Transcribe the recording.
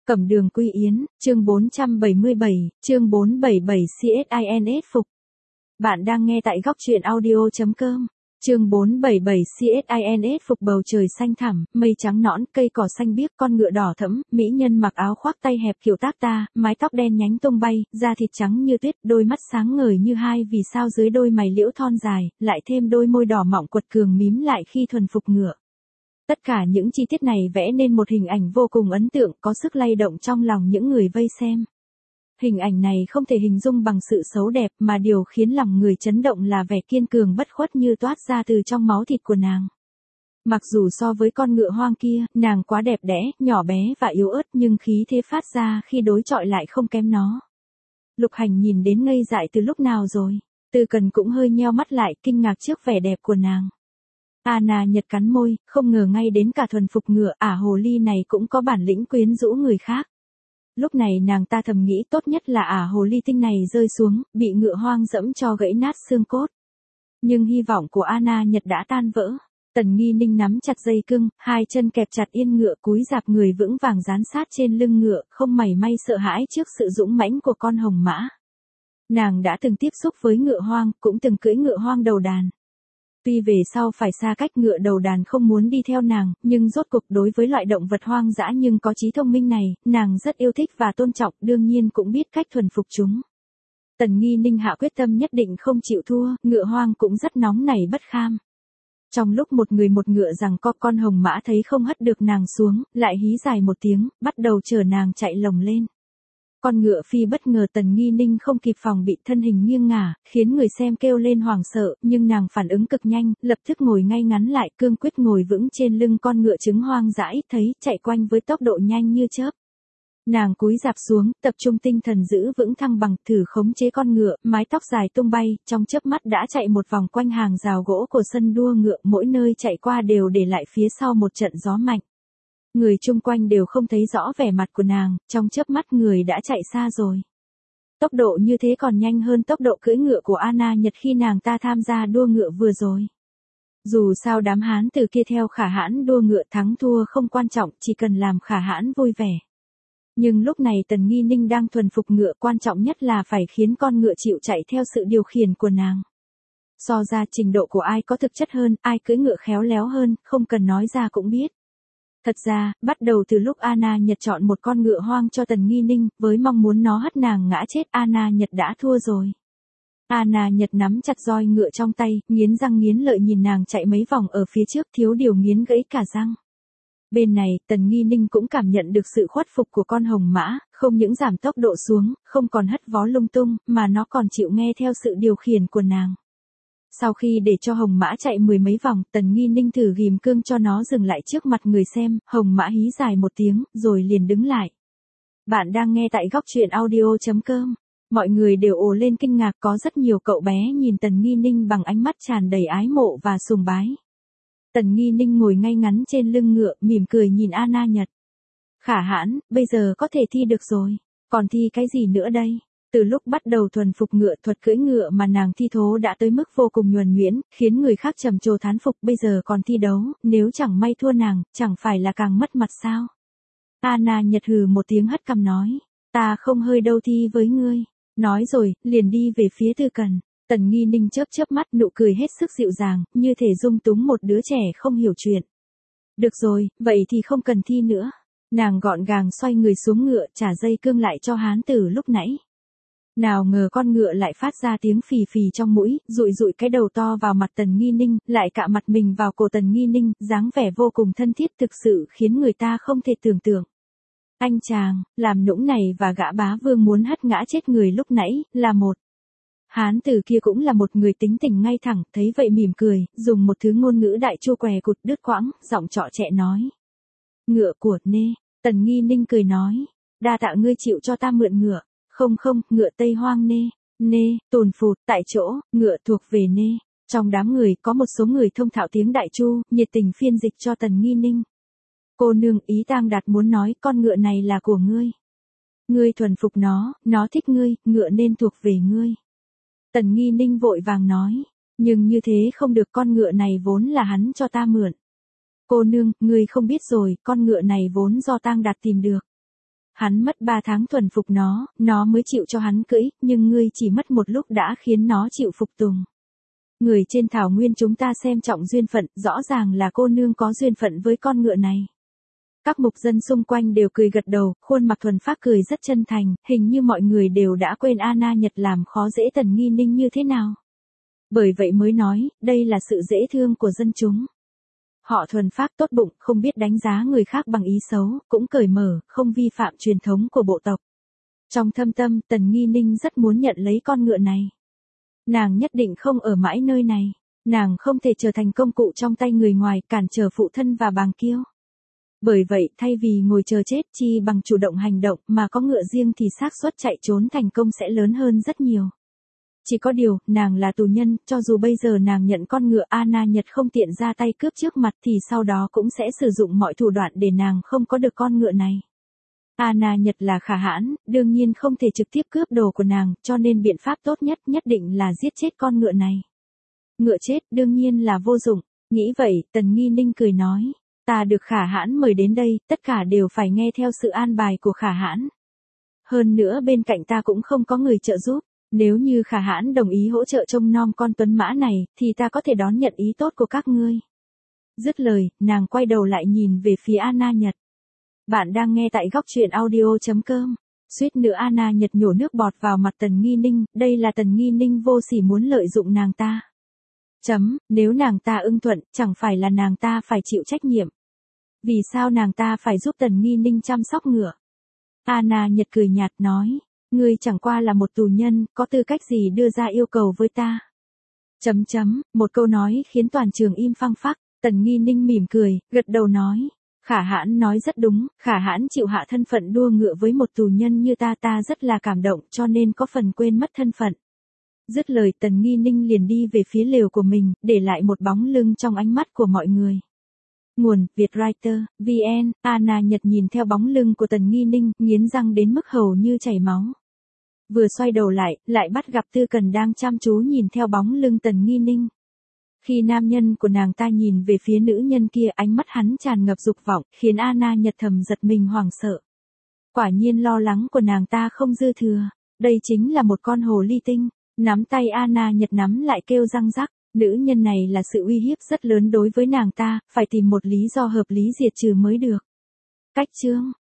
Cẩm đường quy yến, chương 477, chương 477 CSINS phục. Bạn đang nghe tại góc truyện audio.com. Chương 477 CSINS phục. Bầu trời xanh thẳm, mây trắng nõn, cây cỏ xanh biếc, con ngựa đỏ thẫm, mỹ nhân mặc áo khoác tay hẹp kiểu tác ta, mái tóc đen nhánh tung bay, da thịt trắng như tuyết, đôi mắt sáng ngời như hai vì sao dưới đôi mày liễu thon dài, lại thêm đôi môi đỏ mọng quật cường mím lại khi thuần phục ngựa. Tất cả những chi tiết này vẽ nên một hình ảnh vô cùng ấn tượng, có sức lay động trong lòng những người vây xem. Hình ảnh này không thể hình dung bằng sự xấu đẹp, mà điều khiến lòng người chấn động là vẻ kiên cường bất khuất như toát ra từ trong máu thịt của nàng. Mặc dù so với con ngựa hoang kia, nàng quá đẹp đẽ, nhỏ bé và yếu ớt, nhưng khí thế phát ra khi đối chọi lại không kém nó. Lục Hành nhìn đến ngây dại từ lúc nào rồi. Từ Cần cũng hơi nheo mắt lại, kinh ngạc trước vẻ đẹp của nàng. Anna Nhật cắn môi, không ngờ ngay đến cả thuần phục ngựa hồ ly này cũng có bản lĩnh quyến rũ người khác. Lúc này nàng ta thầm nghĩ tốt nhất là hồ ly tinh này rơi xuống, bị ngựa hoang dẫm cho gãy nát xương cốt. Nhưng hy vọng của Anna Nhật đã tan vỡ. Tần Nghi Ninh nắm chặt dây cương, hai chân kẹp chặt yên ngựa, cúi rạp người vững vàng dán sát trên lưng ngựa, không mảy may sợ hãi trước sự dũng mãnh của con hồng mã. Nàng đã từng tiếp xúc với ngựa hoang, cũng từng cưỡi ngựa hoang đầu đàn. Tuy về sau phải xa cách ngựa đầu đàn không muốn đi theo nàng, nhưng rốt cuộc đối với loại động vật hoang dã nhưng có trí thông minh này, nàng rất yêu thích và tôn trọng, đương nhiên cũng biết cách thuần phục chúng. Tần Nghi Ninh hạ quyết tâm nhất định không chịu thua, ngựa hoang cũng rất nóng nảy bất kham. Trong lúc một người một ngựa rằng con hồng mã thấy không hất được nàng xuống, lại hí dài một tiếng, bắt đầu chở nàng chạy lồng lên. Con ngựa phi bất ngờ, Tần Nghi Ninh không kịp phòng bị, thân hình nghiêng ngả, khiến người xem kêu lên hoảng sợ, nhưng nàng phản ứng cực nhanh, lập tức ngồi ngay ngắn lại, cương quyết ngồi vững trên lưng con ngựa trứng hoang dã, thấy chạy quanh với tốc độ nhanh như chớp. Nàng cúi rạp xuống, tập trung tinh thần giữ vững thăng bằng, thử khống chế con ngựa, mái tóc dài tung bay, trong chớp mắt đã chạy một vòng quanh hàng rào gỗ của sân đua ngựa, mỗi nơi chạy qua đều để lại phía sau một trận gió mạnh. Người chung quanh đều không thấy rõ vẻ mặt của nàng, trong chớp mắt người đã chạy xa rồi. Tốc độ như thế còn nhanh hơn tốc độ cưỡi ngựa của Anna Nhật khi nàng ta tham gia đua ngựa vừa rồi. Dù sao đám hán từ kia theo Khả Hãn đua ngựa, thắng thua không quan trọng, chỉ cần làm Khả Hãn vui vẻ. Nhưng lúc này Tần Nghi Ninh đang thuần phục ngựa, quan trọng nhất là phải khiến con ngựa chịu chạy theo sự điều khiển của nàng. So ra trình độ của ai có thực chất hơn, ai cưỡi ngựa khéo léo hơn, không cần nói ra cũng biết. Thật ra, bắt đầu từ lúc Anna Nhật chọn một con ngựa hoang cho Tần Nghi Ninh, với mong muốn nó hất nàng ngã chết, Anna Nhật đã thua rồi. Anna Nhật nắm chặt roi ngựa trong tay, nghiến răng nghiến lợi nhìn nàng chạy mấy vòng ở phía trước, thiếu điều nghiến gãy cả răng. Bên này, Tần Nghi Ninh cũng cảm nhận được sự khuất phục của con hồng mã, không những giảm tốc độ xuống, không còn hất vó lung tung, mà nó còn chịu nghe theo sự điều khiển của nàng. Sau khi để cho hồng mã chạy mười mấy vòng, Tần Nghi Ninh thử ghim cương cho nó dừng lại trước mặt người xem, hồng mã hí dài một tiếng, rồi liền đứng lại. Bạn đang nghe tại góc truyện audio.com. Mọi người đều ồ lên kinh ngạc, có rất nhiều cậu bé nhìn Tần Nghi Ninh bằng ánh mắt tràn đầy ái mộ và sùng bái. Tần Nghi Ninh ngồi ngay ngắn trên lưng ngựa, mỉm cười nhìn Anna Nhật. Khả Hãn, bây giờ có thể thi được rồi. Còn thi cái gì nữa đây? Từ lúc bắt đầu thuần phục ngựa, thuật cưỡi ngựa mà nàng thi thố đã tới mức vô cùng nhuần nhuyễn, khiến người khác trầm trồ thán phục, bây giờ còn thi đấu, nếu chẳng may thua nàng, chẳng phải là càng mất mặt sao? Anna Nhật hừ một tiếng hất cằm nói, ta không hơi đâu thi với ngươi. Nói rồi, liền đi về phía Từ Cần. Tần Nghi Ninh chớp chớp mắt, nụ cười hết sức dịu dàng, như thể dung túng một đứa trẻ không hiểu chuyện. Được rồi, vậy thì không cần thi nữa. Nàng gọn gàng xoay người xuống ngựa, trả dây cương lại cho hán tử lúc nãy. Nào ngờ con ngựa lại phát ra tiếng phì phì trong mũi, dụi dụi cái đầu to vào mặt Tần Nghi Ninh, lại cạ mặt mình vào cổ Tần Nghi Ninh, dáng vẻ vô cùng thân thiết, thực sự khiến người ta không thể tưởng tượng. Anh chàng, làm nũng này và gã bá vương muốn hất ngã chết người lúc nãy, là một. Hán tử kia cũng là một người tính tình ngay thẳng, thấy vậy mỉm cười, dùng một thứ ngôn ngữ đại chua què cụt đứt quãng, giọng trọ trẻ nói. Ngựa của nê, Tần Nghi Ninh cười nói, đa tạ ngươi chịu cho ta mượn ngựa. Không, ngựa Tây Hoang nê. Nê, tùn phụt, tại chỗ, ngựa thuộc về nê. Trong đám người, có một số người thông thạo tiếng Đại Chu, nhiệt tình phiên dịch cho Tần Nghi Ninh. Cô nương, ý Tang Đạt muốn nói, con ngựa này là của ngươi. Ngươi thuần phục nó thích ngươi, ngựa nên thuộc về ngươi. Tần Nghi Ninh vội vàng nói, nhưng như thế không được, con ngựa này vốn là hắn cho ta mượn. Cô nương, ngươi không biết rồi, con ngựa này vốn do Tang Đạt tìm được. Hắn mất 3 tháng thuần phục nó mới chịu cho hắn cưỡi, nhưng ngươi chỉ mất một lúc đã khiến nó chịu phục tùng. Người trên thảo nguyên chúng ta xem trọng duyên phận, rõ ràng là cô nương có duyên phận với con ngựa này. Các mục dân xung quanh đều cười gật đầu, khuôn mặt thuần phác cười rất chân thành, hình như mọi người đều đã quên Anna Nhật làm khó dễ Tần Nghi Ninh như thế nào. Bởi vậy mới nói, đây là sự dễ thương của dân chúng. Họ thuần phác tốt bụng, không biết đánh giá người khác bằng ý xấu, cũng cởi mở, không vi phạm truyền thống của bộ tộc. Trong thâm tâm, Tần Nghi Ninh rất muốn nhận lấy con ngựa này. Nàng nhất định không ở mãi nơi này. Nàng không thể trở thành công cụ trong tay người ngoài, cản trở phụ thân và bàng kiêu. Bởi vậy, thay vì ngồi chờ chết chi bằng chủ động hành động, mà có ngựa riêng thì xác suất chạy trốn thành công sẽ lớn hơn rất nhiều. Chỉ có điều, nàng là tù nhân, cho dù bây giờ nàng nhận con ngựa Anna Nhật không tiện ra tay cướp trước mặt thì sau đó cũng sẽ sử dụng mọi thủ đoạn để nàng không có được con ngựa này. Anna Nhật là khả hãn, đương nhiên không thể trực tiếp cướp đồ của nàng, cho nên biện pháp tốt nhất nhất định là giết chết con ngựa này. Ngựa chết đương nhiên là vô dụng, nghĩ vậy, Tần Nghi Ninh cười nói, ta được khả hãn mời đến đây, tất cả đều phải nghe theo sự an bài của khả hãn. Hơn nữa bên cạnh ta cũng không có người trợ giúp. Nếu như khả hãn đồng ý hỗ trợ trông nom con tuấn mã này, thì ta có thể đón nhận ý tốt của các ngươi. Dứt lời, nàng quay đầu lại nhìn về phía Anna Nhật. Bạn đang nghe tại góc truyện audio.com. Suýt nữa Anna Nhật nhổ nước bọt vào mặt Tần Nghi Ninh, đây là Tần Nghi Ninh vô sỉ muốn lợi dụng nàng ta. Nếu nàng ta ưng thuận, chẳng phải là nàng ta phải chịu trách nhiệm. Vì sao nàng ta phải giúp Tần Nghi Ninh chăm sóc ngựa? Anna Nhật cười nhạt nói. Ngươi chẳng qua là một tù nhân, có tư cách gì đưa ra yêu cầu với ta? Một câu nói khiến toàn trường im phăng phắc, Tần Nghi Ninh mỉm cười, gật đầu nói. Khả hãn nói rất đúng, khả hãn chịu hạ thân phận đua ngựa với một tù nhân như ta rất là cảm động cho nên có phần quên mất thân phận. Dứt lời Tần Nghi Ninh liền đi về phía lều của mình, để lại một bóng lưng trong ánh mắt của mọi người. Nguồn, Vietwriter, VN, Anna Nhật nhìn theo bóng lưng của Tần Nghi Ninh, nghiến răng đến mức hầu như chảy máu. Vừa xoay đầu lại bắt gặp Tư Cần đang chăm chú nhìn theo bóng lưng Tần Nghi Ninh. Khi nam nhân của nàng ta nhìn về phía nữ nhân kia, ánh mắt hắn tràn ngập dục vọng, khiến Anna Nhật thầm giật mình hoảng sợ. Quả nhiên lo lắng của nàng ta không dư thừa, đây chính là một con hồ ly tinh. Nắm tay Anna Nhật nắm lại kêu răng rắc. Nữ nhân này là sự uy hiếp rất lớn đối với nàng ta, phải tìm một lý do hợp lý diệt trừ mới được. Cách chương